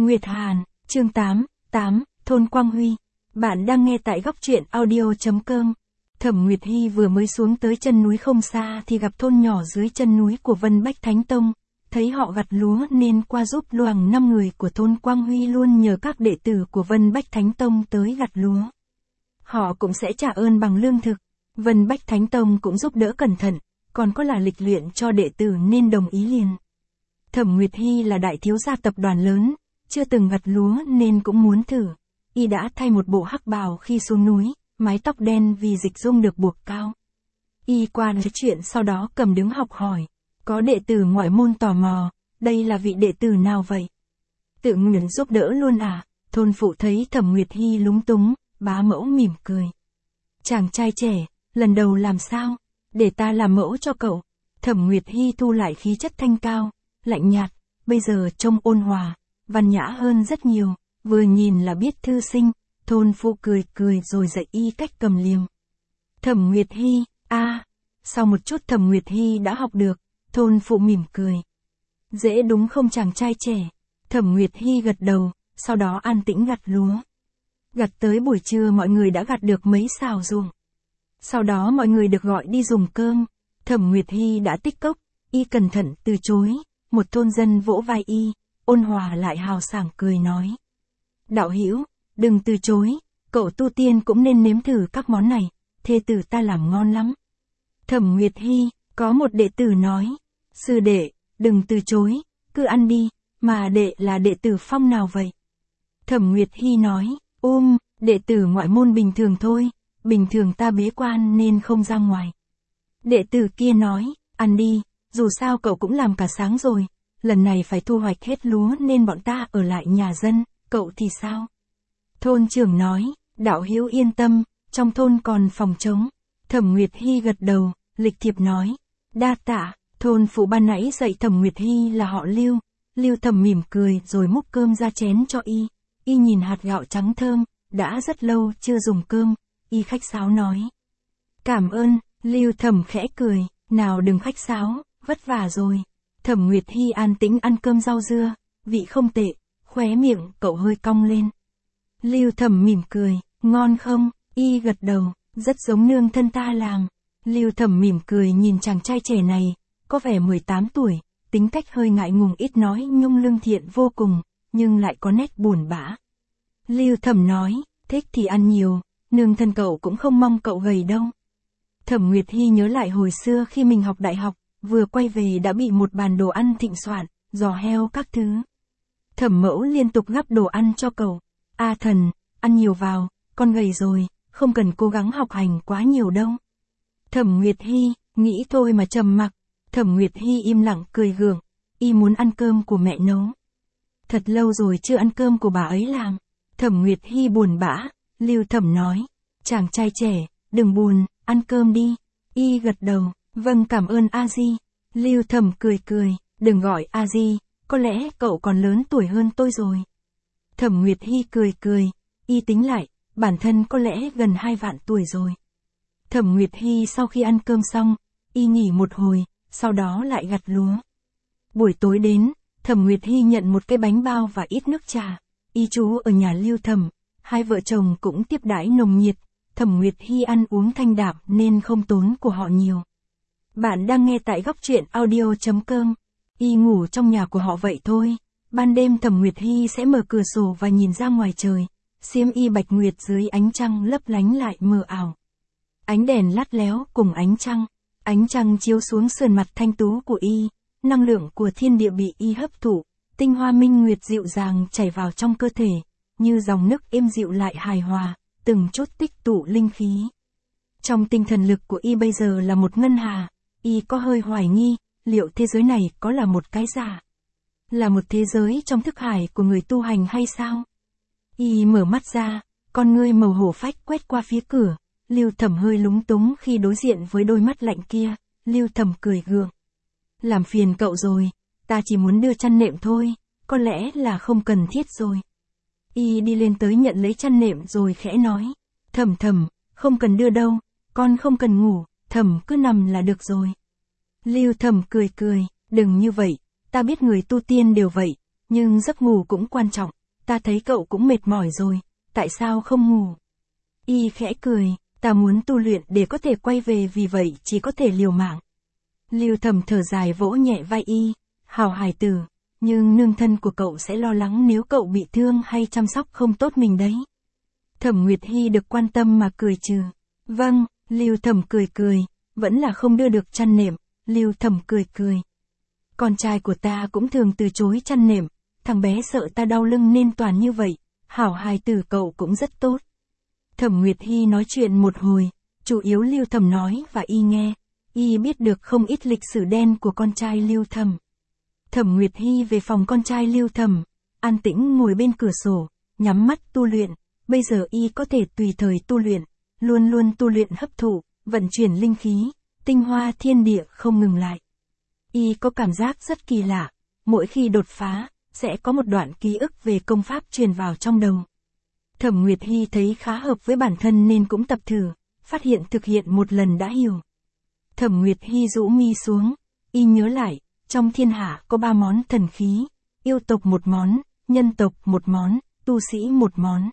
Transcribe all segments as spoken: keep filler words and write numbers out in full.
Nguyệt Hàn, chương tám, tám, Thôn Quang Huy. Bạn đang nghe tại góc truyện audio.com. Thẩm Nguyệt Hy vừa mới xuống tới chân núi không xa thì gặp thôn nhỏ dưới chân núi của Vân Bách Thánh Tông. Thấy họ gặt lúa nên qua giúp loằng năm người của thôn Quang Huy luôn nhờ các đệ tử của Vân Bách Thánh Tông tới gặt lúa. Họ cũng sẽ trả ơn bằng lương thực. Vân Bách Thánh Tông cũng giúp đỡ cẩn thận, còn có là lịch luyện cho đệ tử nên đồng ý liền. Thẩm Nguyệt Hy là đại thiếu gia tập đoàn lớn, chưa từng gặt lúa nên cũng muốn thử. Y đã thay một bộ hắc bào khi xuống núi, mái tóc đen vì dịch dung được buộc cao. Y qua nói chuyện sau đó cầm đứng học hỏi. Có đệ tử ngoại môn tò mò, đây là vị đệ tử nào vậy? Tự nguyện giúp đỡ luôn à? Thôn phụ thấy Thẩm Nguyệt Hy lúng túng, bá mẫu mỉm cười. Chàng trai trẻ, lần đầu làm sao? Để ta làm mẫu cho cậu. Thẩm Nguyệt Hy thu lại khí chất thanh cao, lạnh nhạt, bây giờ trông ôn hòa, văn nhã hơn rất nhiều, vừa nhìn là biết thư sinh. Thôn phụ cười cười rồi dạy y cách cầm liềm. Thẩm Nguyệt Hy, a, à, sau một chút Thẩm Nguyệt Hy đã học được. Thôn phụ mỉm cười. Dễ đúng không chàng trai trẻ? Thẩm Nguyệt Hy gật đầu, sau đó an tĩnh gặt lúa. Gặt tới buổi trưa mọi người đã gặt được mấy sào ruộng. Sau đó mọi người được gọi đi dùng cơm. Thẩm Nguyệt Hy đã tích cốc, y cẩn thận từ chối. Một thôn dân vỗ vai y, ôn hòa lại hào sảng cười nói. Đạo hữu, đừng từ chối, cậu tu tiên cũng nên nếm thử các món này, thê tử ta làm ngon lắm. Thẩm Nguyệt Hy, có một đệ tử nói. Sư đệ, đừng từ chối, cứ ăn đi, mà đệ là đệ tử phong nào vậy? Thẩm Nguyệt Hy nói, um, đệ tử ngoại môn bình thường thôi, bình thường ta bế quan nên không ra ngoài. Đệ tử kia nói, ăn đi, dù sao cậu cũng làm cả sáng rồi, lần này phải thu hoạch hết lúa nên bọn ta ở lại nhà dân, cậu thì sao? Thôn trưởng nói, đạo hữu yên tâm, trong thôn còn phòng trống. Thẩm Nguyệt Hy gật đầu, lịch thiệp nói, đa tạ. Thôn phụ ban nãy dạy Thẩm Nguyệt Hy là họ Lưu. Lưu Thẩm mỉm cười rồi múc cơm ra chén cho y. Y nhìn hạt gạo trắng thơm, đã rất lâu chưa dùng cơm, y khách sáo nói. Cảm ơn. Lưu Thẩm khẽ cười, nào đừng khách sáo, vất vả rồi. Thẩm Nguyệt Hy an tĩnh ăn cơm rau dưa, vị không tệ, khóe miệng cậu hơi cong lên. Lưu Thẩm mỉm cười, ngon không? Y gật đầu, rất giống nương thân ta làm. Lưu Thẩm mỉm cười nhìn chàng trai trẻ này. Có vẻ mười tám tuổi, tính cách hơi ngại ngùng ít nói nhưng lương thiện vô cùng, nhưng lại có nét buồn bã. Lưu Thẩm nói, thích thì ăn nhiều, nương thân cậu cũng không mong cậu gầy đâu. Thẩm Nguyệt Hy nhớ lại hồi xưa khi mình học đại học, vừa quay về đã bị một bàn đồ ăn thịnh soạn, giò heo các thứ. Thẩm mẫu liên tục gắp đồ ăn cho cậu. A thần, ăn nhiều vào, con gầy rồi, không cần cố gắng học hành quá nhiều đâu. Thẩm Nguyệt Hy, nghĩ thôi mà trầm mặc. Thẩm Nguyệt Hy im lặng cười gượng, y muốn ăn cơm của mẹ nấu. Thật lâu rồi chưa ăn cơm của bà ấy làm. Thẩm Nguyệt Hy buồn bã. Lưu Thẩm nói, chàng trai trẻ, đừng buồn, ăn cơm đi. Y gật đầu, vâng cảm ơn A Di. Lưu Thẩm cười cười, đừng gọi A Di, có lẽ cậu còn lớn tuổi hơn tôi rồi. Thẩm Nguyệt Hy cười cười, y tính lại, bản thân có lẽ gần hai vạn tuổi rồi. Thẩm Nguyệt Hy sau khi ăn cơm xong, y nghỉ một hồi. Sau đó lại gặt lúa. Buổi tối đến, Thẩm Nguyệt Hy nhận một cái bánh bao và ít nước trà. Y trú ở nhà Lưu Thẩm, hai vợ chồng cũng tiếp đãi nồng nhiệt. Thẩm Nguyệt Hy ăn uống thanh đạm nên không tốn của họ nhiều. Bạn đang nghe tại góc truyện audio.com. Y ngủ trong nhà của họ vậy thôi. Ban đêm Thẩm Nguyệt Hy sẽ mở cửa sổ và nhìn ra ngoài trời. Xiêm y bạch nguyệt dưới ánh trăng lấp lánh lại mờ ảo. Ánh đèn lắt léo cùng ánh trăng. Ánh trăng chiếu xuống sườn mặt thanh tú của y, năng lượng của thiên địa bị y hấp thụ, tinh hoa minh nguyệt dịu dàng chảy vào trong cơ thể, như dòng nước êm dịu lại hài hòa, từng chút tích tụ linh khí. Trong tinh thần lực của y bây giờ là một ngân hà, y có hơi hoài nghi, liệu thế giới này có là một cái giả? Là một thế giới trong thức hải của người tu hành hay sao? Y mở mắt ra, con ngươi màu hổ phách quét qua phía cửa. Lưu Thẩm hơi lúng túng khi đối diện với đôi mắt lạnh kia. Lưu Thẩm cười gượng. Làm phiền cậu rồi, ta chỉ muốn đưa chăn nệm thôi, có lẽ là không cần thiết rồi. Y đi lên tới nhận lấy chăn nệm rồi khẽ nói. Thẩm Thẩm, không cần đưa đâu, con không cần ngủ, Thẩm cứ nằm là được rồi. Lưu Thẩm cười cười, đừng như vậy, ta biết người tu tiên đều vậy, nhưng giấc ngủ cũng quan trọng, ta thấy cậu cũng mệt mỏi rồi, tại sao không ngủ? Y khẽ cười, ta muốn tu luyện để có thể quay về vì vậy chỉ có thể liều mạng. Lưu Thẩm thở dài vỗ nhẹ vai Y, hảo hài tử, nhưng nương thân của cậu sẽ lo lắng nếu cậu bị thương hay chăm sóc không tốt mình đấy. Thẩm Nguyệt Hy được quan tâm mà cười trừ. Vâng, Lưu Thẩm cười cười, vẫn là không đưa được chăn nệm. Lưu Thẩm cười cười. Con trai của ta cũng thường từ chối chăn nệm, thằng bé sợ ta đau lưng nên toàn như vậy, hảo hài tử cậu cũng rất tốt. Thẩm Nguyệt Hy nói chuyện một hồi, chủ yếu Lưu Thẩm nói và Y nghe, Y biết được không ít lịch sử đen của con trai Lưu Thẩm. Thẩm Nguyệt Hy về phòng con trai Lưu Thẩm, an tĩnh ngồi bên cửa sổ, nhắm mắt tu luyện, bây giờ Y có thể tùy thời tu luyện, luôn luôn tu luyện hấp thụ, vận chuyển linh khí, tinh hoa thiên địa không ngừng lại. Y có cảm giác rất kỳ lạ, mỗi khi đột phá, sẽ có một đoạn ký ức về công pháp truyền vào trong đầu. Thẩm Nguyệt Hy thấy khá hợp với bản thân nên cũng tập thử, phát hiện thực hiện một lần đã hiểu. Thẩm Nguyệt Hy rũ mi xuống, Y nhớ lại, trong thiên hạ có ba món thần khí, yêu tộc một món, nhân tộc một món, tu sĩ một món.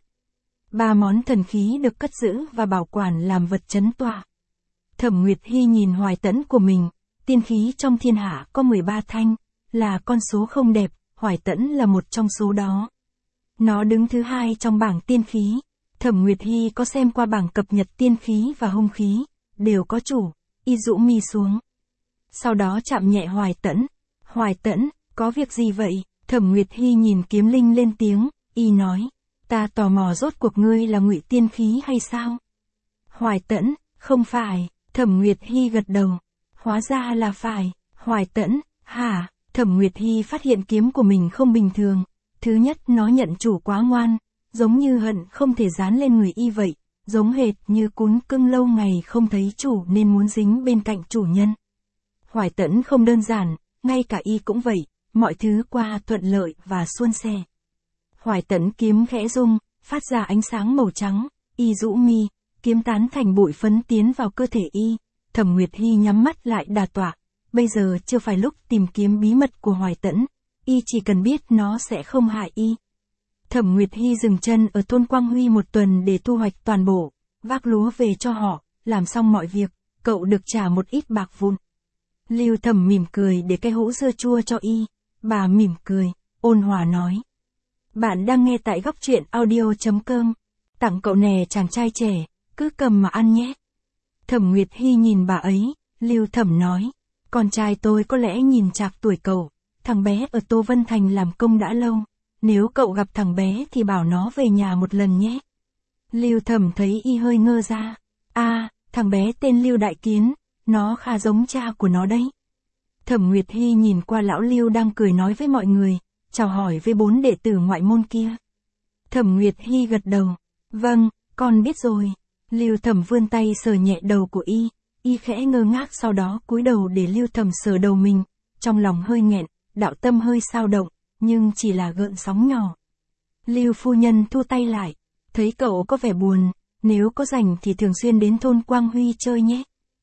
Ba món thần khí được cất giữ và bảo quản làm vật trấn tọa. Thẩm Nguyệt Hy nhìn Hoài Tẫn của mình, tiên khí trong thiên hạ có mười ba thanh, là con số không đẹp, Hoài Tẫn là một trong số đó. Nó đứng thứ hai trong bảng tiên khí. Thẩm Nguyệt Hy có xem qua bảng cập nhật tiên khí và hung khí, đều có chủ. Y rũ mi xuống. Sau đó chạm nhẹ Hoài Tẫn. Hoài Tẫn, có việc gì vậy? Thẩm Nguyệt Hy nhìn Kiếm Linh lên tiếng, Y nói, ta tò mò rốt cuộc ngươi là ngụy tiên khí hay sao? Hoài Tẫn, không phải. Thẩm Nguyệt Hy gật đầu. Hóa ra là phải. Hoài Tẫn, hả? Thẩm Nguyệt Hy phát hiện kiếm của mình không bình thường. Thứ nhất, nó nhận chủ quá ngoan, giống như hận không thể dán lên người Y vậy, giống hệt như cún cưng lâu ngày không thấy chủ nên muốn dính bên cạnh chủ nhân. Hoài Tẫn không đơn giản, ngay cả Y cũng vậy, mọi thứ qua thuận lợi và suôn sẻ. Hoài Tẫn kiếm khẽ rung, phát ra ánh sáng màu trắng, Y rũ mi, kiếm tán thành bụi phấn tiến vào cơ thể Y. Thẩm Nguyệt Hy nhắm mắt lại đà tọa, bây giờ chưa phải lúc tìm kiếm bí mật của Hoài Tẫn, Y chỉ cần biết nó sẽ không hại Y. Thẩm Nguyệt Hy dừng chân ở thôn Quang Huy một tuần để thu hoạch toàn bộ, vác lúa về cho họ, làm xong mọi việc, cậu được trả một ít bạc vụn. Lưu Thẩm mỉm cười để cái hũ dưa chua cho Y, bà mỉm cười, ôn hòa nói. Bạn đang nghe tại góc truyện audio chấm com, tặng cậu nè chàng trai trẻ, cứ cầm mà ăn nhé. Thẩm Nguyệt Hy nhìn bà ấy, Lưu Thẩm nói, con trai tôi có lẽ nhìn chạc tuổi cậu, thằng bé ở Tô Vân Thành làm công đã lâu, nếu cậu gặp thằng bé thì bảo nó về nhà một lần nhé. Lưu Thẩm thấy Y hơi ngơ ra, à, thằng bé tên Lưu Đại Kiến, nó khá giống cha của nó đấy. Thẩm Nguyệt Hy nhìn qua lão Lưu đang cười nói với mọi người, chào hỏi với bốn đệ tử ngoại môn kia. Thẩm Nguyệt Hy gật đầu, vâng, con biết rồi. Lưu Thẩm vươn tay sờ nhẹ đầu của Y, Y khẽ ngơ ngác sau đó cúi đầu để Lưu Thẩm sờ đầu mình, trong lòng hơi nghẹn, đạo tâm hơi xao động, nhưng chỉ là gợn sóng nhỏ. Lưu phu nhân thu tay lại, thấy cậu có vẻ buồn, nếu có rảnh thì thường xuyên đến thôn Quang Huy chơi nhé.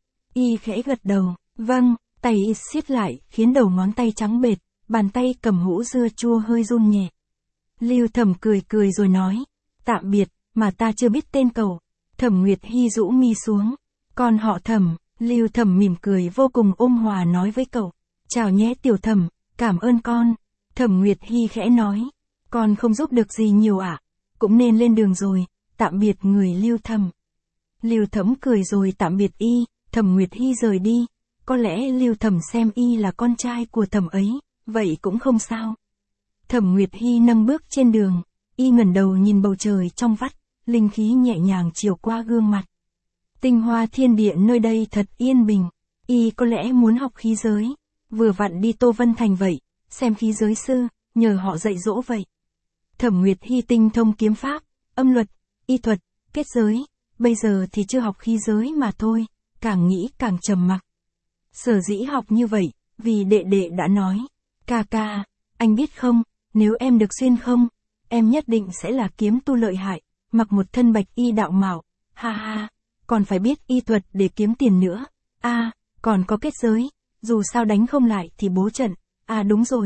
Y khẽ gật đầu, vâng, tay Y siết lại, khiến đầu ngón tay trắng bệt, bàn tay cầm hũ dưa chua hơi run nhẹ. Lưu Thẩm cười cười rồi nói, tạm biệt, mà ta chưa biết tên cậu. Thẩm Nguyệt Hy rũ mi xuống, con họ Thẩm. Lưu Thẩm mỉm cười vô cùng ôn hòa nói với cậu, chào nhé tiểu Thẩm, cảm ơn con. Thẩm Nguyệt Hy khẽ nói, con không giúp được gì nhiều ạ, à? Cũng nên lên đường rồi, tạm biệt người Lưu Thẩm. Lưu Thẩm cười rồi tạm biệt Y, Thẩm Nguyệt Hy rời đi, có lẽ Lưu Thẩm xem Y là con trai của Thẩm ấy, vậy cũng không sao. Thẩm Nguyệt Hy nâng bước trên đường, Y ngẩng đầu nhìn bầu trời trong vắt, linh khí nhẹ nhàng chiều qua gương mặt. Tinh hoa thiên địa nơi đây thật yên bình, Y có lẽ muốn học khí giới, vừa vặn đi Tô Vân Thành vậy, xem khí giới sư, nhờ họ dạy dỗ vậy. Thẩm Nguyệt Hy tinh thông kiếm pháp, âm luật, y thuật, kết giới, bây giờ thì chưa học khí giới mà thôi, càng nghĩ càng trầm mặc. Sở dĩ học như vậy, vì đệ đệ đã nói, ca ca, anh biết không, nếu em được xuyên không, em nhất định sẽ là kiếm tu lợi hại, mặc một thân bạch y đạo mạo, ha ha, còn phải biết y thuật để kiếm tiền nữa, a, à, còn có kết giới, dù sao đánh không lại thì bố trận, à đúng rồi,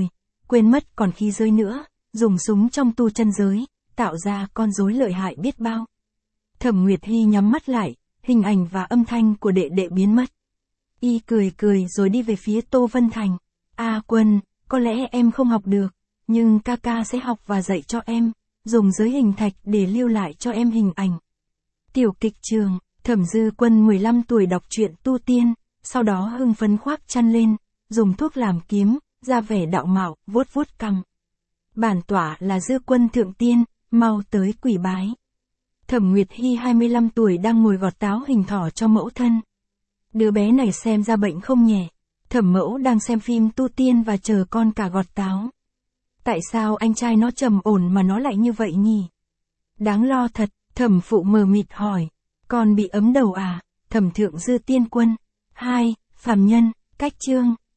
quên mất còn khí giới nữa, dùng súng trong tu chân giới, tạo ra con rối lợi hại biết bao. Thẩm Nguyệt Hy nhắm mắt lại, hình ảnh và âm thanh của đệ đệ biến mất. Y cười cười rồi đi về phía Tô Vân Thành. A Quân, có lẽ em không học được, nhưng ca ca sẽ học và dạy cho em, dùng giới hình thạch để lưu lại cho em hình ảnh. Tiểu kịch trường, Thẩm Dư Quân mười lăm tuổi đọc truyện tu tiên, sau đó hưng phấn khoác chăn lên, dùng thuốc làm kiếm, ra vẻ đạo mạo, vuốt vuốt cằm. Bản tọa là Dư Quân thượng tiên, mau tới quỳ bái. Thẩm Nguyệt Hy hai mươi lăm tuổi đang ngồi gọt táo hình thỏ cho mẫu thân. Đứa bé này xem ra bệnh không nhẹ. Thẩm mẫu đang xem phim tu tiên và chờ con cả gọt táo. Tại sao anh trai nó trầm ổn mà nó lại như vậy nhỉ? Đáng lo thật, Thẩm phụ mờ mịt hỏi. Con bị ấm đầu à? Thẩm Thượng Dư Tiên Quân. hai. Phàm nhân, cách chương.